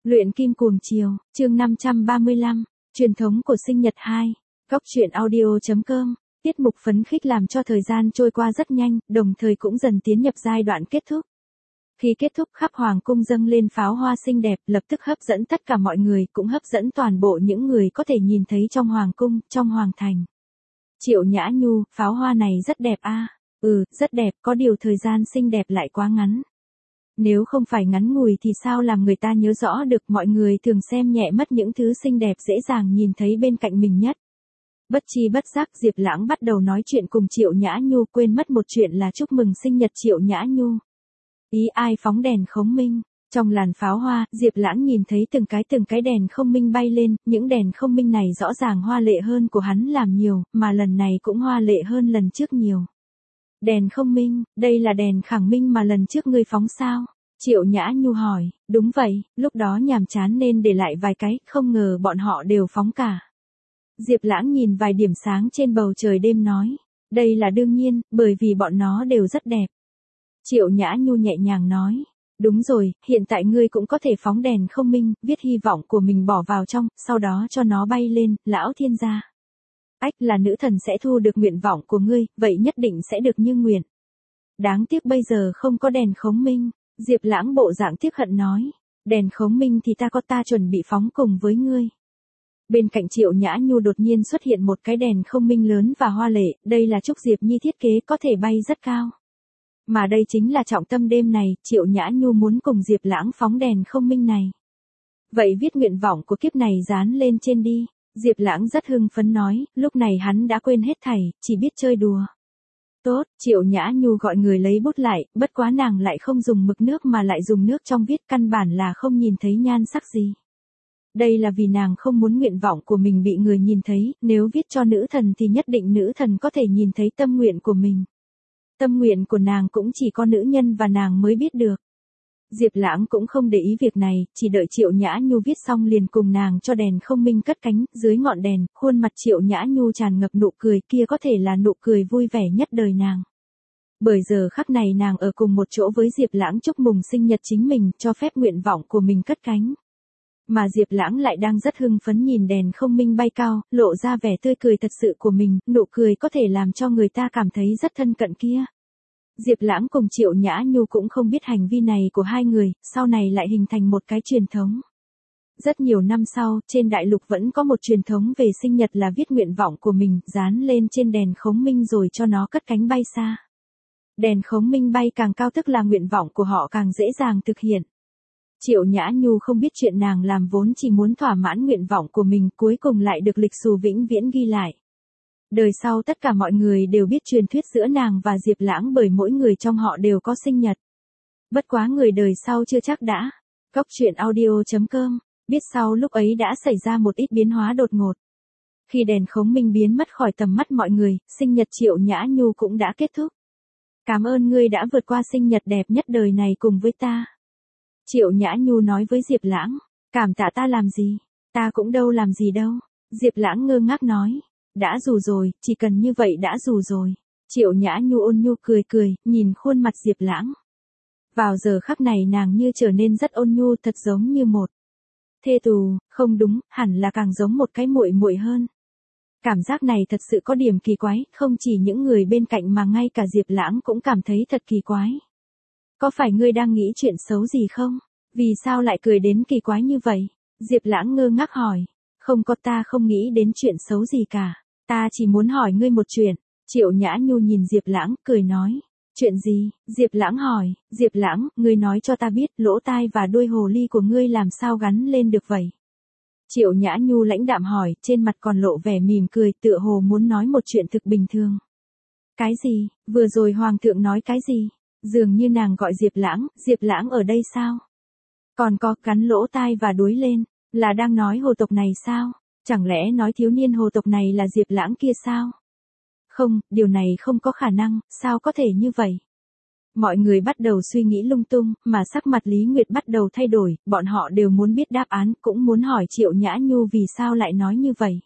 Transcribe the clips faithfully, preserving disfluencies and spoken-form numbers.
Luyện kim cuồng chiều, chương năm trăm ba mươi lăm, truyền thống của sinh nhật hai, góc truyện audio.com, tiết mục phấn khích làm cho thời gian trôi qua rất nhanh, đồng thời cũng dần tiến nhập giai đoạn kết thúc. Khi kết thúc khắp hoàng cung dâng lên pháo hoa xinh đẹp, lập tức hấp dẫn tất cả mọi người, cũng hấp dẫn toàn bộ những người có thể nhìn thấy trong hoàng cung, trong hoàng thành. Triệu Nhã Nhu, pháo hoa này rất đẹp a. À? Ừ, rất đẹp, có điều thời gian xinh đẹp lại quá ngắn. Nếu không phải ngắn ngủi thì sao làm người ta nhớ rõ được, mọi người thường xem nhẹ mất những thứ xinh đẹp dễ dàng nhìn thấy bên cạnh mình nhất. Bất chi bất giác Diệp Lãng bắt đầu nói chuyện cùng Triệu Nhã Nhu, quên mất một chuyện là chúc mừng sinh nhật Triệu Nhã Nhu. Ý ai phóng đèn khống minh. Trong làn pháo hoa, Diệp Lãng nhìn thấy từng cái từng cái đèn không minh bay lên, những đèn không minh này rõ ràng hoa lệ hơn của hắn làm nhiều, mà lần này cũng hoa lệ hơn lần trước nhiều. Đèn không minh, đây là đèn khẳng minh mà lần trước ngươi phóng sao? Triệu Nhã Nhu hỏi, đúng vậy, lúc đó nhàm chán nên để lại vài cái, không ngờ bọn họ đều phóng cả. Diệp Lãng nhìn vài điểm sáng trên bầu trời đêm nói, đây là đương nhiên, bởi vì bọn nó đều rất đẹp. Triệu Nhã Nhu nhẹ nhàng nói, đúng rồi, hiện tại ngươi cũng có thể phóng đèn không minh, viết hy vọng của mình bỏ vào trong, sau đó cho nó bay lên, lão thiên gia. Ách, là nữ thần sẽ thu được nguyện vọng của ngươi, vậy nhất định sẽ được như nguyện. Đáng tiếc bây giờ không có đèn khống minh. Diệp Lãng bộ dạng tiếc hận nói, đèn khống minh thì ta có, ta chuẩn bị phóng cùng với ngươi. Bên cạnh Triệu Nhã Nhu đột nhiên xuất hiện một cái đèn không minh lớn và hoa lệ, đây là Trúc Diệp Nhi thiết kế, có thể bay rất cao. Mà đây chính là trọng tâm đêm này, Triệu Nhã Nhu muốn cùng Diệp Lãng phóng đèn không minh này. Vậy viết nguyện vọng của kiếp này dán lên trên đi. Diệp Lãng rất hưng phấn nói, lúc này hắn đã quên hết thảy, chỉ biết chơi đùa. Tốt, Triệu Nhã Nhu gọi người lấy bút lại, bất quá nàng lại không dùng mực nước mà lại dùng nước trong viết, căn bản là không nhìn thấy nhan sắc gì. Đây là vì nàng không muốn nguyện vọng của mình bị người nhìn thấy, nếu viết cho nữ thần thì nhất định nữ thần có thể nhìn thấy tâm nguyện của mình. Tâm nguyện của nàng cũng chỉ có nữ nhân và nàng mới biết được. Diệp Lãng cũng không để ý việc này, chỉ đợi Triệu Nhã Nhu viết xong liền cùng nàng cho đèn không minh cất cánh, dưới ngọn đèn, khuôn mặt Triệu Nhã Nhu tràn ngập nụ cười, kia có thể là nụ cười vui vẻ nhất đời nàng. Bởi giờ khắc này nàng ở cùng một chỗ với Diệp Lãng chúc mừng sinh nhật chính mình, cho phép nguyện vọng của mình cất cánh. Mà Diệp Lãng lại đang rất hưng phấn nhìn đèn không minh bay cao, lộ ra vẻ tươi cười thật sự của mình, nụ cười có thể làm cho người ta cảm thấy rất thân cận kia. Diệp Lãng cùng Triệu Nhã Nhu cũng không biết hành vi này của hai người, sau này lại hình thành một cái truyền thống. Rất nhiều năm sau, trên đại lục vẫn có một truyền thống về sinh nhật là viết nguyện vọng của mình, dán lên trên đèn khống minh rồi cho nó cất cánh bay xa. Đèn khống minh bay càng cao tức là nguyện vọng của họ càng dễ dàng thực hiện. Triệu Nhã Nhu không biết chuyện nàng làm vốn chỉ muốn thỏa mãn nguyện vọng của mình, cuối cùng lại được lịch sử vĩnh viễn ghi lại. Đời sau tất cả mọi người đều biết truyền thuyết giữa nàng và Diệp Lãng bởi mỗi người trong họ đều có sinh nhật. Bất quá người đời sau chưa chắc đã. Góc truyện audio.com, biết sau lúc ấy đã xảy ra một ít biến hóa đột ngột. Khi đèn khống minh biến mất khỏi tầm mắt mọi người, sinh nhật Triệu Nhã Nhu cũng đã kết thúc. Cảm ơn ngươi đã vượt qua sinh nhật đẹp nhất đời này cùng với ta. Triệu Nhã Nhu nói với Diệp Lãng, cảm tạ ta làm gì, ta cũng đâu làm gì đâu. Diệp Lãng ngơ ngác nói. Đã dù rồi, chỉ cần như vậy đã dù rồi. Triệu Nhã Nhu ôn nhu cười cười, nhìn khuôn mặt Diệp Lãng. Vào giờ khắc này nàng như trở nên rất ôn nhu, thật giống như một thê tù, không đúng, hẳn là càng giống một cái muội muội hơn. Cảm giác này thật sự có điểm kỳ quái, không chỉ những người bên cạnh mà ngay cả Diệp Lãng cũng cảm thấy thật kỳ quái. Có phải ngươi đang nghĩ chuyện xấu gì không? Vì sao lại cười đến kỳ quái như vậy? Diệp Lãng ngơ ngác hỏi. Không có, ta không nghĩ đến chuyện xấu gì cả. Ta chỉ muốn hỏi ngươi một chuyện. Triệu Nhã Nhu nhìn Diệp Lãng, cười nói. Chuyện gì? Diệp Lãng hỏi. Diệp Lãng, ngươi nói cho ta biết, lỗ tai và đuôi hồ ly của ngươi làm sao gắn lên được vậy? Triệu Nhã Nhu lãnh đạm hỏi, trên mặt còn lộ vẻ mỉm cười, tựa hồ muốn nói một chuyện thực bình thường. Cái gì? Vừa rồi Hoàng thượng nói cái gì? Dường như nàng gọi Diệp Lãng, Diệp Lãng ở đây sao? Còn có, gắn lỗ tai và đuôi lên, là đang nói hồ tộc này sao? Chẳng lẽ nói thiếu niên hồ tộc này là Diệp Lãng kia sao? Không, điều này không có khả năng, sao có thể như vậy? Mọi người bắt đầu suy nghĩ lung tung, mà sắc mặt Lý Nguyệt bắt đầu thay đổi, bọn họ đều muốn biết đáp án, cũng muốn hỏi Triệu Nhã Nhu vì sao lại nói như vậy.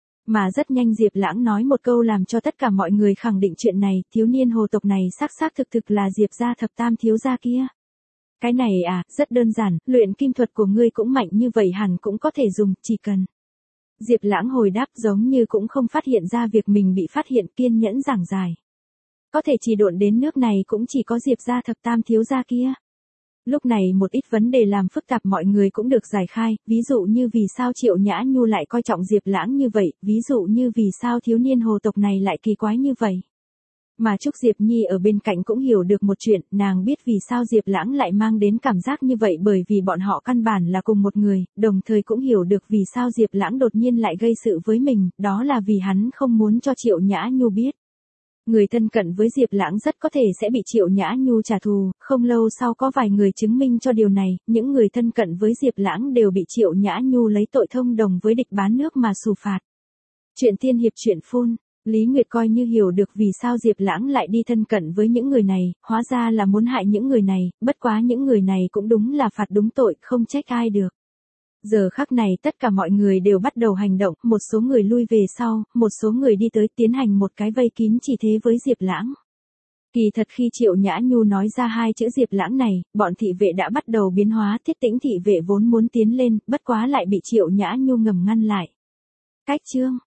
Mà rất nhanh Diệp Lãng nói một câu làm cho tất cả mọi người khẳng định chuyện này, thiếu niên hồ tộc này xác xác thực thực là Diệp gia thập tam thiếu gia kia. Cái này à, rất đơn giản, luyện kim thuật của ngươi cũng mạnh như vậy hẳn cũng có thể dùng, chỉ cần. Diệp Lãng hồi đáp giống như cũng không phát hiện ra việc mình bị phát hiện, kiên nhẫn giảng giải. Có thể chỉ độn đến nước này cũng chỉ có Diệp gia thập tam thiếu gia kia. Lúc này một ít vấn đề làm phức tạp mọi người cũng được giải khai, ví dụ như vì sao Triệu Nhã Nhu lại coi trọng Diệp Lãng như vậy, ví dụ như vì sao thiếu niên hồ tộc này lại kỳ quái như vậy. Mà Trúc Diệp Nhi ở bên cạnh cũng hiểu được một chuyện, nàng biết vì sao Diệp Lãng lại mang đến cảm giác như vậy bởi vì bọn họ căn bản là cùng một người, đồng thời cũng hiểu được vì sao Diệp Lãng đột nhiên lại gây sự với mình, đó là vì hắn không muốn cho Triệu Nhã Nhu biết. Người thân cận với Diệp Lãng rất có thể sẽ bị Triệu Nhã Nhu trả thù, không lâu sau có vài người chứng minh cho điều này, những người thân cận với Diệp Lãng đều bị Triệu Nhã Nhu lấy tội thông đồng với địch bán nước mà xử phạt. Chuyện tiên hiệp chuyện phun, Lý Nguyệt coi như hiểu được vì sao Diệp Lãng lại đi thân cận với những người này, hóa ra là muốn hại những người này, bất quá những người này cũng đúng là phạt đúng tội, không trách ai được. Giờ khắc này tất cả mọi người đều bắt đầu hành động, một số người lui về sau, một số người đi tới tiến hành một cái vây kín chỉ thế với Diệp Lãng. Kỳ thật khi Triệu Nhã Nhu nói ra hai chữ Diệp Lãng này, bọn thị vệ đã bắt đầu biến hóa, Thiết Tĩnh thị vệ vốn muốn tiến lên, bất quá lại bị Triệu Nhã Nhu ngầm ngăn lại. Cách chương